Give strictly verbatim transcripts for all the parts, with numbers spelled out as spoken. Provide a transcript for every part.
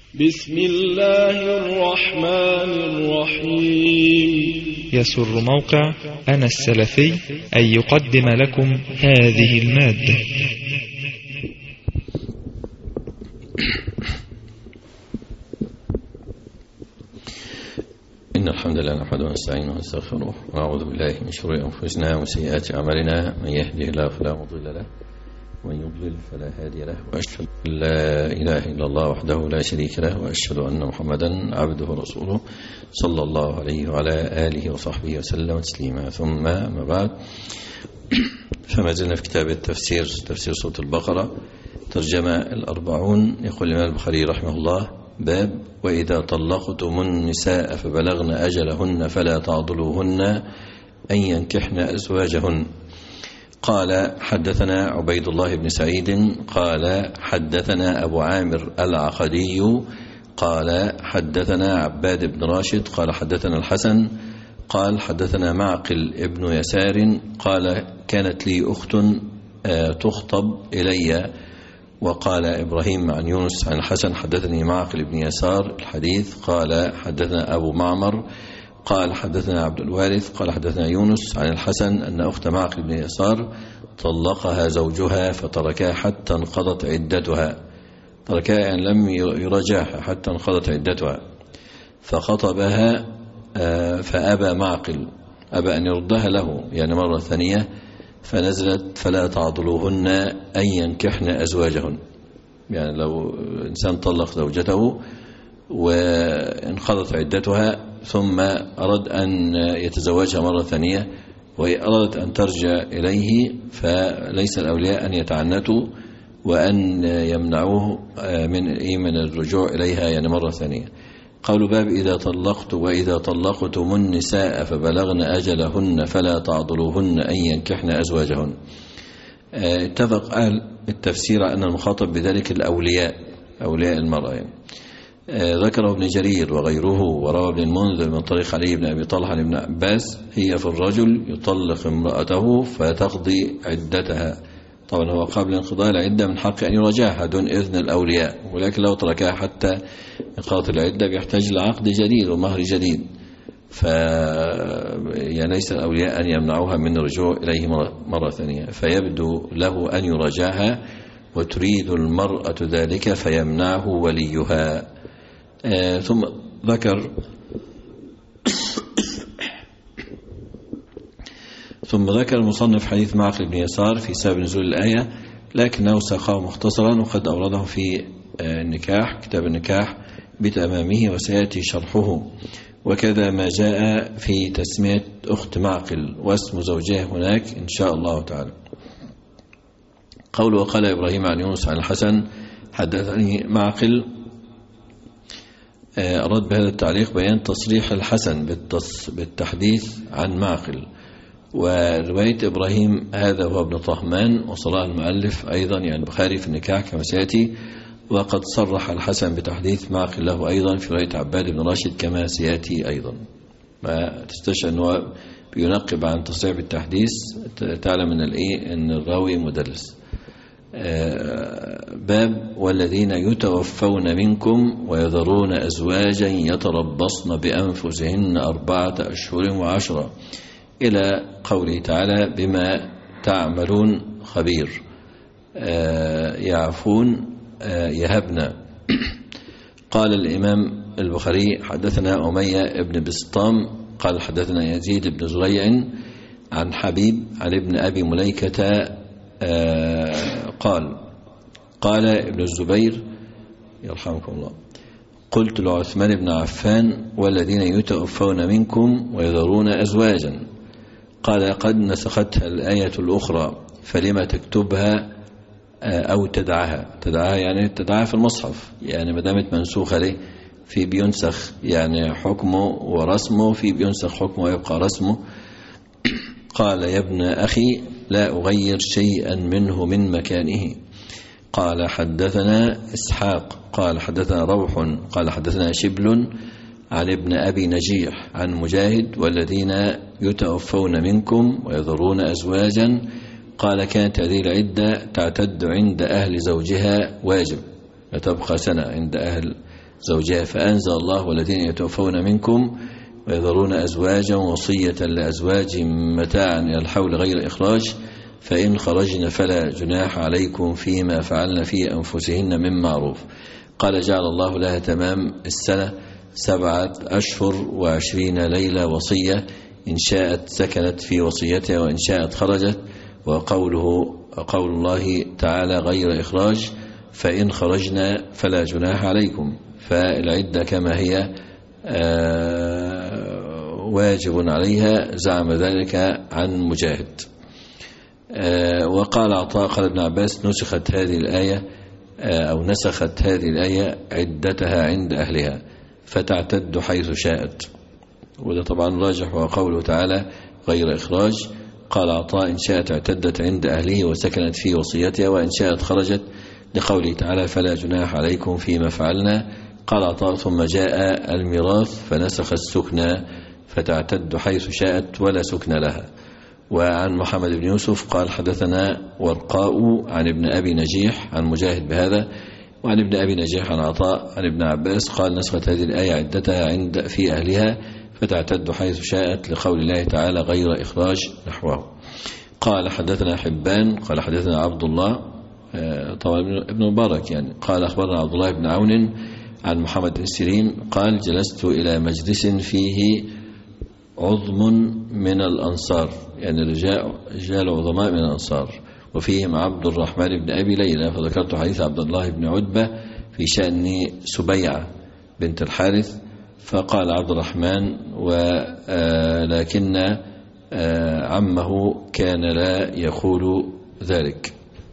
بسم الله الرحمن الرحيم. يسر موقع أنا السلفي أن يقدم لكم هذه المادة. إن الحمد لله نحمده ونستعينه ونستغفره ونعوذ بالله من شرور أنفسنا وسيئات أعمالنا، من يهده الله فلا مضل له ومن يضلل فلا هادي له، وأشهد أن لا إله إلا الله وحده لا شريك له، وأشهد أن محمدا عبده ورسوله صلى الله عليه وعلى آله وصحبه وسلم تسليما. ثم ما بعد، فما زلنا في كتاب التفسير، تفسير سورة البقرة، ترجمة الأربعون. يقول الإمام البخاري رحمه الله: باب وإذا طلقتم النساء فبلغن أجلهن فلا تعضلوهن أن ينكحن أزواجهن. قال: حدثنا عبيد الله بن سعيد قال: حدثنا أبو عامر العقدي قال: حدثنا عباد بن راشد قال: حدثنا الحسن قال: حدثنا معقل ابن يسار قال: كانت لي أخت تخطب إلي. وقال إبراهيم عن يونس عن الحسن: حدثني معقل بن يسار الحديث. قال: حدثنا أبو معمر قال: حدثنا عبد الوارث قال: حدثنا يونس عن الحسن أن أخت معقل بن يسار طلقها زوجها فتركها حتى انقضت عدتها. تركها يعني لم يراجعها حتى انقضت عدتها، فخطبها فأبى معقل، أبى أن يردها له يعني مرة ثانية، فنزلت: فلا تعضلوهن أن ينكحن أزواجهن. يعني لو إنسان طلق زوجته وانقضت عدتها ثم أراد أن يتزوجها مرة ثانية وهي أرادت أن ترجع إليه، فليس الأولياء أن يتعنتوا وأن يمنعوه من من الرجوع إليها يعني مرة ثانية. قول باب إذا طلقت وإذا طلقتم النساء فبلغن أجلهن فلا تعضلوهن أن ينكحن أزواجهن. اتفق أهل التفسير أن المخاطب بذلك الأولياء، أولياء المرأة يعني. ذكره ابن جرير وغيره، وروى ابن المنذر من طريق علي بن أبي طلحة بن عباس: هي في الرجل يطلق امرأته فتقضي عدتها. طبعا هو قبل انقضاء العدة من حق أن يراجعها دون إذن الأولياء، ولكن لو تركها حتى انقضاء العدة بيحتاج لعقد جديد ومهر جديد، ف يعني ليس الأولياء أن يمنعوها من الرجوع إليه مرة ثانية، فيبدو له أن يراجعها وتريد المرأة ذلك فيمنعه وليها. آه ثم ذكر ثم ذكر المصنف حديث معقل بن يسار في سبب نزول الآية، لكنه ساقه مختصرا وقد أورده في النكاح، كتاب النكاح بتمامه وسيأتي شرحه، وكذا ما جاء في تسمية أخت معقل واسم زوجها هناك إن شاء الله تعالى. قول: وقال إبراهيم عن يونس عن الحسن حدثني معقل. أراد بهذا التعليق بيان تصريح الحسن بالتحديث عن معقل، ورواية إبراهيم هذا هو ابن طهمان، وصلاه المؤلف أيضا يعني البخاري في النكاح كما سيأتي، وقد صرح الحسن بتحديث معقل له أيضا في رواية عباد بن راشد كما سيأتي أيضا. ما تستشعر أنه بينقب عن تصريح بالتحديث تعلم أن الإيه أن الراوي مدلس. باب والذين يتوفون منكم ويذرون أزواجا يتربصن بأنفسهن أربعة أشهر وعشرة إلى قوله تعالى: بما تعملون خبير. يعفون يهبن. قال الإمام البخاري: حدثنا أمية بن بسطام قال: حدثنا يزيد بن زريع عن حبيب عن ابن أبي مليكة قال: قال ابن الزبير يرحمكم الله: قلت لعثمان بن عفان: والذين يتوفون منكم ويذرون أزواجا. قال: قد نسختها الآية الأخرى فلما تكتبها أو تدعها. تدعها يعني تدعها في المصحف، يعني ما دامت منسوخة ليه في بينسخ يعني حكمه ورسمه، في بينسخ حكمه ويبقى رسمه. قال: يا ابن أخي لا أغير شيئا منه من مكانه. قال: حدثنا إسحاق قال: حدثنا روح قال: حدثنا شبل عن ابن أبي نجيح عن مجاهد: والذين يتوفون منكم ويذرون أزواجا. قال: كانت هذه العدة تعتد عند أهل زوجها واجب، وتبقى سنة عند أهل زوجها. فأنزل الله والذين يتوفون منكم ويذرون أزواجا وصية لأزواجهم متاعا إلى الحول غير إخراج فإن خرجن فلا جناح عليكم فيما فعلن في أنفسهن من معروف. قال جعل الله لها تمام السنة سبعة أشهر وعشرين ليلة وصية، إن شاءت سكنت في وصيتها وإن شاءت خرجت. وقوله قول الله تعالى غير إخراج فإن خرجنا فلا جناح عليكم، فالعدة كما هي واجب عليها، زعم ذلك عن مجاهد. وقال عطاء قال ابن عباس نسخت هذه الآية أو نسخت هذه الآية عدتها عند أهلها فتعتد حيث شاءت، وده طبعا راجح وقوله تعالى غير إخراج. قال عطاء إن شاءت اعتدت عند أهله وسكنت في وصيتها وإن شاءت خرجت، لقوله تعالى فلا جناح عليكم فيما فعلنا. قال عطاء ثم جاء الميراث فنسخ السكنى فتعتد حيث شاءت ولا سكن لها. وعن محمد بن يوسف قال حدثنا ورقاء عن ابن أبي نجيح عن مجاهد بهذا، وعن ابن أبي نجيح عن عطاء عن ابن عباس قال نسخت هذه الآية عدتها عند في أهلها فتعتد حيث شاءت، لقول الله تعالى غير إخراج نحوه. قال حدثنا حبان قال حدثنا عبد الله طبعا ابن مبارك يعني قال أخبرنا عبد الله بن عون عن محمد بن سيرين قال جلست إلى مجلس فيه عظم من الأنصار، يعني رجال عظماء من الأنصار، وفيهم عبد الرحمن بن أبي ليلى، فذكرت حديث عبد الله بن عتبة في شأن سبيعة بنت الحارث، فقال عبد الرحمن ولكن عمه كان لا يقول ذلك.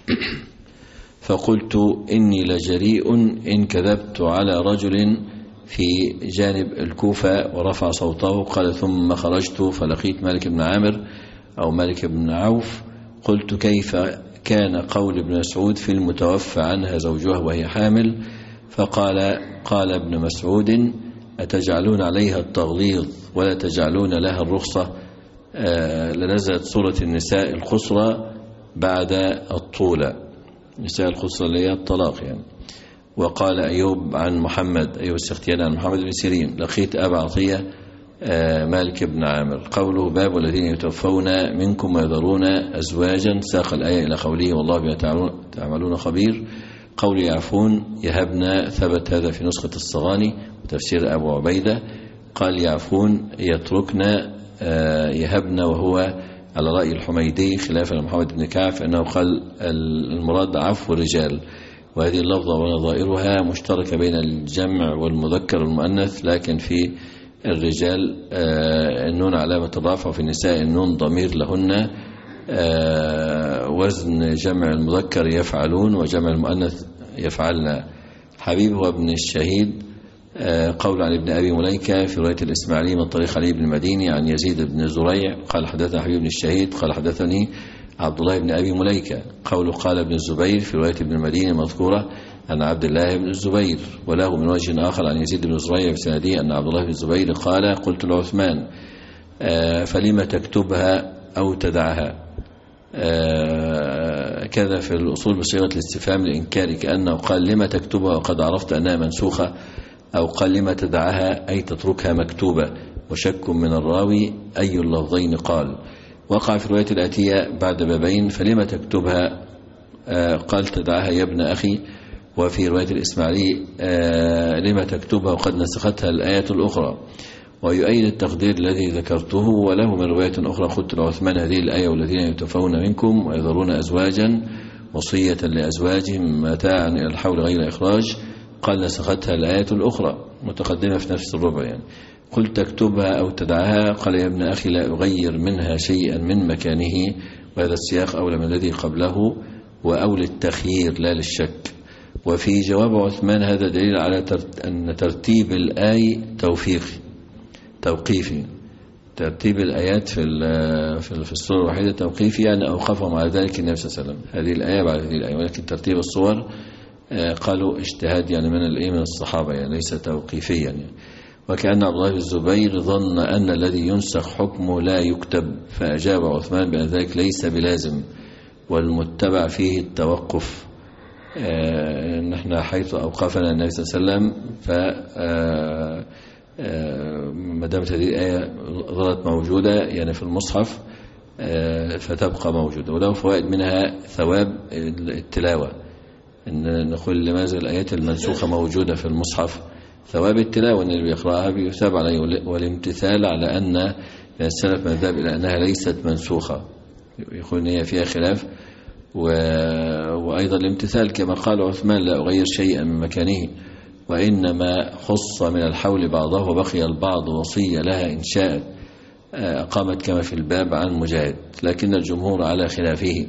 فقلت إني لجريء إن كذبت على رجل في جانب الكوفة ورفع صوته. قال ثم خرجت فلقيت مالك بن عامر أو مالك بن عوف، قلت كيف كان قول ابن مسعود في المتوفى عنها زوجها وهي حامل؟ فقال قال ابن مسعود أتجعلون عليها التغليظ ولا تجعلون لها الرخصة؟ آه لنزلت سورة النساء القصرى بعد الطولة، نساء القصرى اللي هي الطلاق يعني. وقال أيوب عن محمد أيوب السختياني عن محمد بن سيرين لقيت أبا عطية آه مالك بن عامر. قوله باب الذين يتوفون منكم ويذرون أزواجا، ساق الآية إلى قوله والله بما تعملون خبير. قول يعفون يهبنا، ثبت هذا في نسخة الصغاني وتفسير أبو عبيدة. قال يعفون يتركنا يهبنا، وهو على رأي الحميدي خلافا لمحمد بن كعب أنه قال المراد عفو الرجال، وهذه اللفظة ونظائرها مشتركة بين الجمع والمذكر والمؤنث، لكن في الرجال النون علامة الرفع وفي النساء النون ضمير لهن، وزن جمع المذكر يفعلون وجمع المؤنث يفعلنا. حبيب هو ابن الشهيد. قول عن ابن أبي مليكة في رواية الإسماعيلي من طريق علي بن المديني عن يزيد بن زريع قال حدثنا حبيب بن الشهيد قال حدثني عبد الله بن أبي مليكة. قوله قال ابن الزبير في رواية ابن المديني مذكورة عن عبد الله بن الزبير، وله من وجه آخر عن يزيد بن زريع في سنده أن عبد الله بن الزبير قال قلت لعثمان فلما تكتبها أو تدعها؟ كذا في الأصول بصيغة الاستفهام الإنكاري، كأنه قال لما تكتبها وقد عرفت أنها منسوخة، أو قال لما تدعها أي تتركها مكتوبة، وشك من الراوي أي اللفظين قال. وقع في الرواية الآتية بعد بابين فلما تكتبها قال تدعها يا ابن أخي، وفي رواية الإسماعيلي لما تكتبها وقد نسختها الآية الأخرى. ويؤيد التقدير الذي ذكرته، وله من رواية أخرى قلت لعثمان هذه الآية والذين يتوفون منكم ويذرون أزواجا وصية لأزواجهم متاعا إلى الحول غير إخراج، قال نسختها الآية الأخرى متقدمة في نفس الربع يعني. قلت تكتبها أو تدعها قال يا ابن أخي لا أغير منها شيئا من مكانه، وهذا السياق أولى من الذي قبله وأولى التخيير لا للشك. وفي جواب عثمان هذا دليل على أن ترتيب الآي توفيقي توقيفي، ترتيب الآيات في في السورة الواحدة توقيفي، يعني أوقفهم على ذلك النبي صلى الله عليه وسلم، هذه الآية بعد هذه الآية. ولكن ترتيب الصور قالوا اجتهاد يعني من الإيه من الصحابة، يعني ليس توقيفيا يعني. وكأن عبد الله بن الزبير ظن أن الذي ينسخ حكمه لا يكتب، فأجاب عثمان بأن ذلك ليس بلازم، والمتبع فيه التوقف نحن حيث أوقفنا النبي صلى الله عليه وسلم ف ما دامت هذه الآية ظلت موجودة يعني في المصحف فتبقى موجودة، وله فوائد منها ثواب التلاوة. إن نقول لماذا الآيات المنسوخة موجودة في المصحف؟ ثواب التلاوة إن اللي بيقرأها بيثاب عليه، والامتثال على أن السلف مذهب إلى أنها ليست منسوخة، يقول إن هي فيها خلاف. وأيضا الامتثال كما قال عثمان لا أغير شيئا من مكانه، وإنما خص من الحول بعضه وبقي البعض وصية لها إن شاءت أقامت كما في الباب عن مجاهد، لكن الجمهور على خلافه.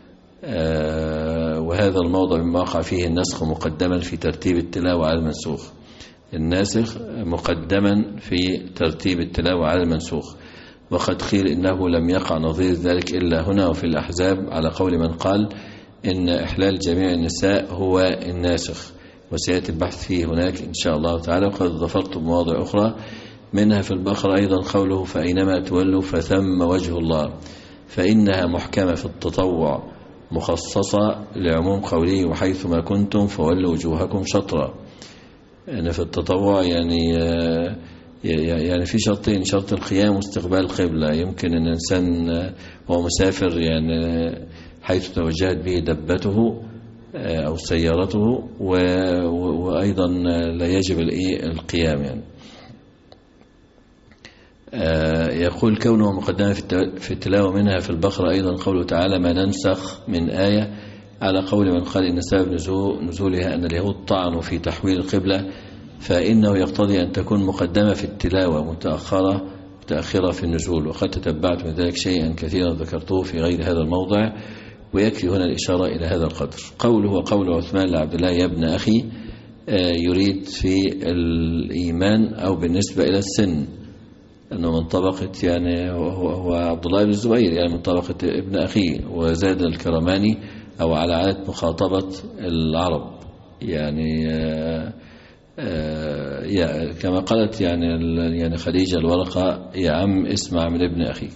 وهذا الموضع مما وقع فيه النسخ مقدما في ترتيب التلاوة على المنسوخ، الناسخ مقدما في ترتيب التلاوة على المنسوخ. وقد قيل إنه لم يقع نظير ذلك إلا هنا وفي الأحزاب، على قول من قال إن إحلال جميع النساء هو الناسخ، وسيأتي البحث فيه هناك إن شاء الله تعالى. وقد ظفرت بمواضع أخرى منها في البقرة أيضا قوله فأينما تولوا فثم وجه الله، فإنها محكمة في التطوع مخصصة لعموم قوله وحيثما كنتم فولوا وجوهكم شطرا. يعني في التطوع يعني يعني في شرطين: شرط القيام واستقبال القبلة. يمكن أن الإنسان وهو مسافر يعني حيث توجهت به دبته أو سيارته، وأيضا لا يجب القيام يعني. يقول كونه مقدمة في التلاوة منها في البقرة أيضا قوله تعالى ما ننسخ من آية، على قول من قال إن سبب نزولها أن اليهود طعنوا في تحويل القبلة، فإنه يقتضي أن تكون مقدمة في التلاوة متأخرة متأخرة في النزول. وقد تتبعت من ذلك شيئا كثيرا ذكرته في غير هذا الموضع، ويكفي هنا الإشارة إلى هذا القدر. قوله وقول عثمان لعبد الله يا ابن أخي يريد في الإيمان أو بالنسبة إلى السن، أنه من طبقة يعني هو, هو عبد الله بن الزبير يعني من طبقة ابن أخيه. وزاد الكرماني أو على عادة مخاطبة العرب يعني آآ آآ كما قالت يعني يعني خديجة الورقة يا عم اسمع من ابن أخيك.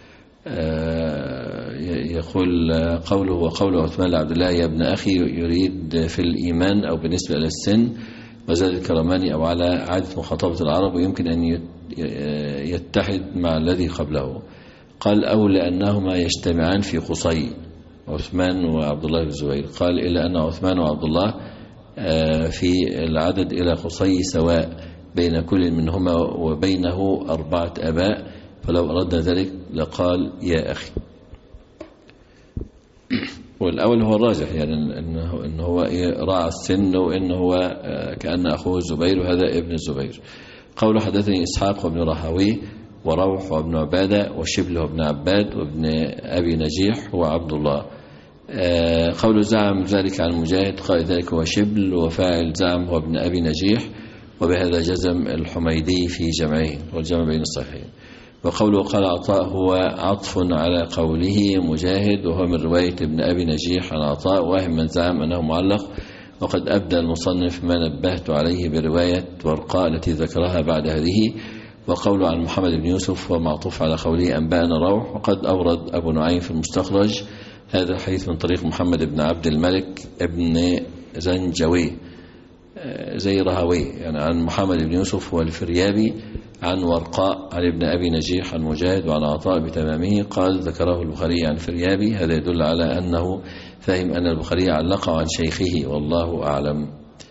يقول قوله وقول عثمان لعبد الله يا ابن أخي يريد في الإيمان أو بالنسبة إلى السن. وزاد الكرماني أو على عادة مخاطبة العرب، ويمكن أن يتحد مع الذي قبله. قال أو لأنهما يجتمعان في قصي، عثمان وعبد الله بن الزبير. قال إلا أن عثمان وعبد الله في العدد إلى قصي سواء، بين كل منهما وبينه أربعة أباء، فلو أردنا ذلك لقال يا أخي. والأول هو الراجح يعني إنه, إنه هو راعى السن، وإنه هو كأن أخوه الزبير وهذا ابن الزبير. قوله حدثني إسحاق وابن رهوي وروح وابن عبادة وشبل وابن عباد وابن أبي نجيح وعبد الله. قوله زعم ذلك عن مجاهد، قال ذلك هو شبل، وفاعل زعم هو ابن أبي نجيح، وبهذا جزم الحميدي في جمعه والجمع بين الصحيحين. وقوله قال عطاء هو عطف على قوله مجاهد، وهو من رواية ابن أبي نجيح عن عطاء، واهم من زعم أنه معلق. وقد أبدى المصنف ما نبهت عليه برواية ورقاء التي ذكرها بعد هذه. وقوله عن محمد بن يوسف هو معطوف على قوله أنبأنا روح. وقد أورد أبو نعيم في المستخرج هذا الحديث من طريق محمد بن عبد الملك ابن زنجوي زي رهوي يعني عن محمد بن يوسف والفريابي عن ورقاء عن ابن أبي نجيح عن مجاهد وعن عطاء بتمامه. قال ذكره البخاري عن فريابي. هذا يدل على أنه فهم أن البخاري علق عن شيخه، والله أعلم.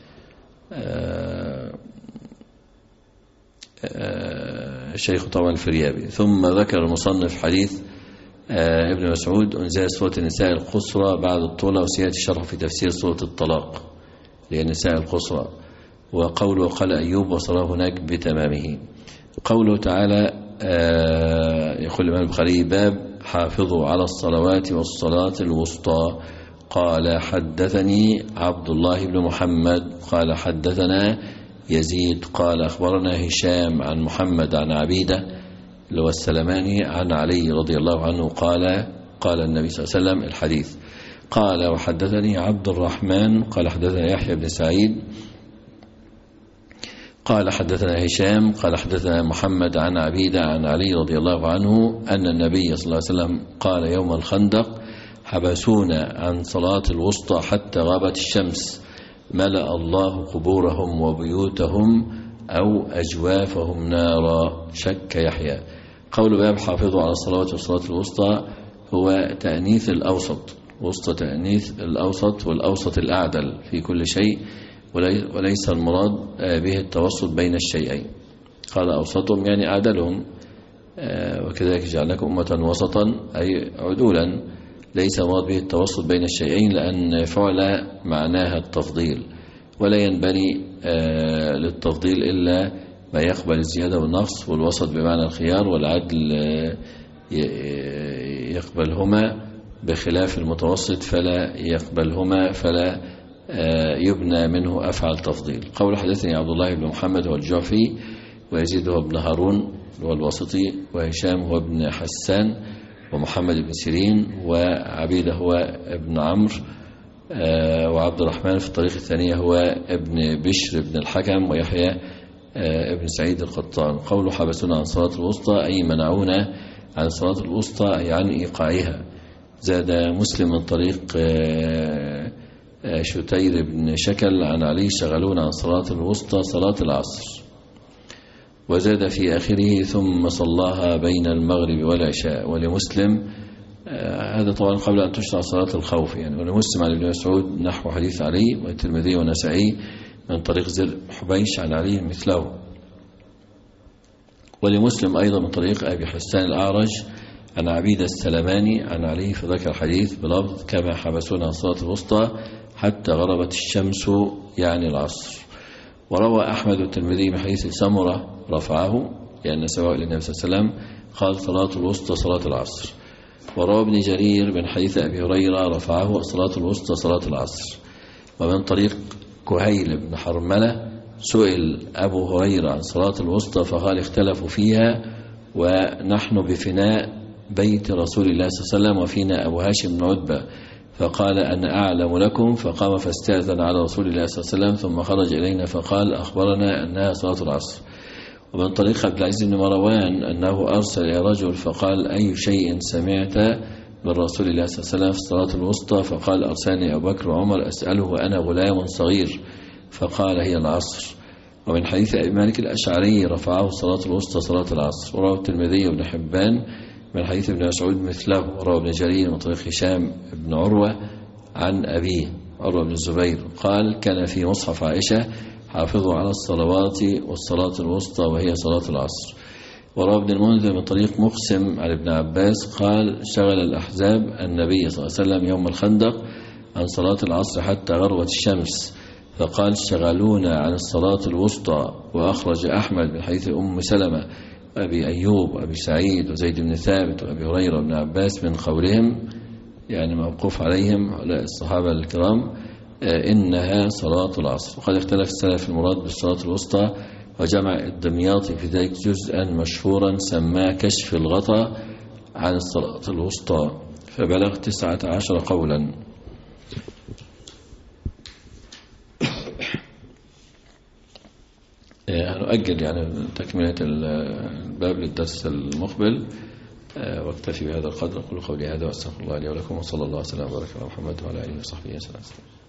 الشيخ طبعا الفريابي. ثم ذكر المصنف حديث ابن مسعود أنزل سورة النساء القصرى بعد الطولة، وسيأتي شرح في تفسير سورة الطلاق للنساء القصرى. وقوله قال أيوب وصراه هناك بتمامه. قوله تعالى يقول الإمام البخاري باب حافظوا على الصلوات والصلاة الوسطى. قال حدثني عبد الله بن محمد قال حدثنا يزيد قال أخبرنا هشام عن محمد عن عبيدة اللي هو السلماني عن علي رضي الله عنه قال قال النبي صلى الله عليه وسلم الحديث. قال وحدثني عبد الرحمن قال حدثنا يحيى بن سعيد قال حدثنا هشام قال حدثنا محمد عن عبيدة عن علي رضي الله عنه أن النبي صلى الله عليه وسلم قال يوم الخندق حبسونا عن صلاة الوسطى حتى غابت الشمس ملأ الله قبورهم وبيوتهم أو أجوافهم نارا. شك يحيى. قول باب حافظوا على الصلوات والصلاة الوسطى هو تأنيث الأوسط، وسط تأنيث الأوسط، والأوسط الأعدل في كل شيء، وليس المراد به التوسط بين الشيئين. قال أوسطهم يعني أعدلهم، وكذلك جعلناكم أمة وسطا أي عدولا، ليس المراد به التوسط بين الشيئين، لأن فعل معناها التفضيل، ولا ينبني للتفضيل إلا ما يقبل الزيادة والنقص، والوسط بمعنى الخيار، والعدل يقبلهما بخلاف المتوسط فلا يقبلهما، فلا يبنى منه أفعل تفضيل. قول حدثني عبد الله بن محمد هو الجعفي، ويزيد هو ابن هارون هو الواسطي، وهشام هو ابن حسان، ومحمد بن سيرين، وعبيدة هو ابن عمرو، وعبد الرحمن في الطريق الثانية هو ابن بشر بن الحكم، ويحيى ابن سعيد القطان. قوله حبسونا عن صلاة الوسطى أي منعونا عن صلاة الوسطى أي عن إيقاعها. زاد مسلم من طريق شتير بن شكل عن علي شغلونا عن صلاة الوسطى صلاة العصر. وزاد في آخره ثم صلاها بين المغرب والعشاء. ولمسلم هذا طبعا قبل أن تشرع صلاة الخوف يعني. ولمسلم عن ابن مسعود نحو حديث علي، والترمذي والنسائي من طريق زر حبيش عن علي مثله. ولمسلم أيضا من طريق أبي حسان الأعرج عن عبيدة السلماني عن علي في ذكر الحديث بلفظ كما حبسونا عن صلاة الوسطى حتى غربت الشمس يعني العصر. وروى أحمد والترمذي من حديث سمرة رفعه لأن سواء للنبي صلى الله عليه وسلم قال صلاة الوسطى صلاة العصر. وروى ابن جرير من حديث أبي هريرة رفعه صلاة الوسطى صلاة العصر. ومن طريق كهيل بن حرملة سئل أبو هريرة عن صلاة الوسطى فقال اختلفوا فيها ونحن بفناء بيت رسول الله صلى الله عليه وسلم وفينا أبو هاشم بن عتبة، فقال أنا أعلم لكم، فقام فاستأذن على رسول الله صلى الله عليه وسلم ثم خرج إلينا فقال أخبرنا أنها صلاة العصر. ومن طريق عبد العزيز بن مروان أنه أرسل إلى رجل فقال أي شيء سمعت من رسول الله صلى الله عليه وسلم في الصلاة الوسطى؟ فقال أرسلني أبو بكر وعمر أسأله وأنا غلام صغير، فقال هي العصر. ومن حديث أبي مالك الأشعري رفعه صلاة الوسطى صلاة العصر. وروى الترمذي وابن حبان من حديث ابن مسعود مثله. وروى ابن جرير من طريق هشام بن عروة عن أبيه عروة بن الزبير قال كان في مصحف عائشة حافظوا على الصلوات والصلاة الوسطى وهي صلاة العصر. وروى ابن المنذر من طريق مقسم عن ابن عباس قال شغل الأحزاب النبي صلى الله عليه وسلم يوم الخندق عن صلاة العصر حتى غربت الشمس، فقال شغلونا عن الصلاة الوسطى. وأخرج أحمد من حديث أم سلمة أبي أيوب وأبي سعيد وزيد بن ثابت وأبي هريرة وابن عباس من قولهم يعني موقوف عليهم الصحابة الكرام إنها صلاة العصر. وقد اختلف السلف المراد بالصلاة الوسطى، وجمع الدمياطي في ذلك جزءا مشهورا سماه كشف الغطاء عن الصلاة الوسطى فبلغ تسعة عشر قولا. هنؤجل يعني تكملة الباب للدرس المقبل، واكتفي بهذا القدر. أقول قولي هذا وأستغفر الله لي ولكم، وصلى الله وسلم وبارك على محمد وعلى آله وصحبه وسلم.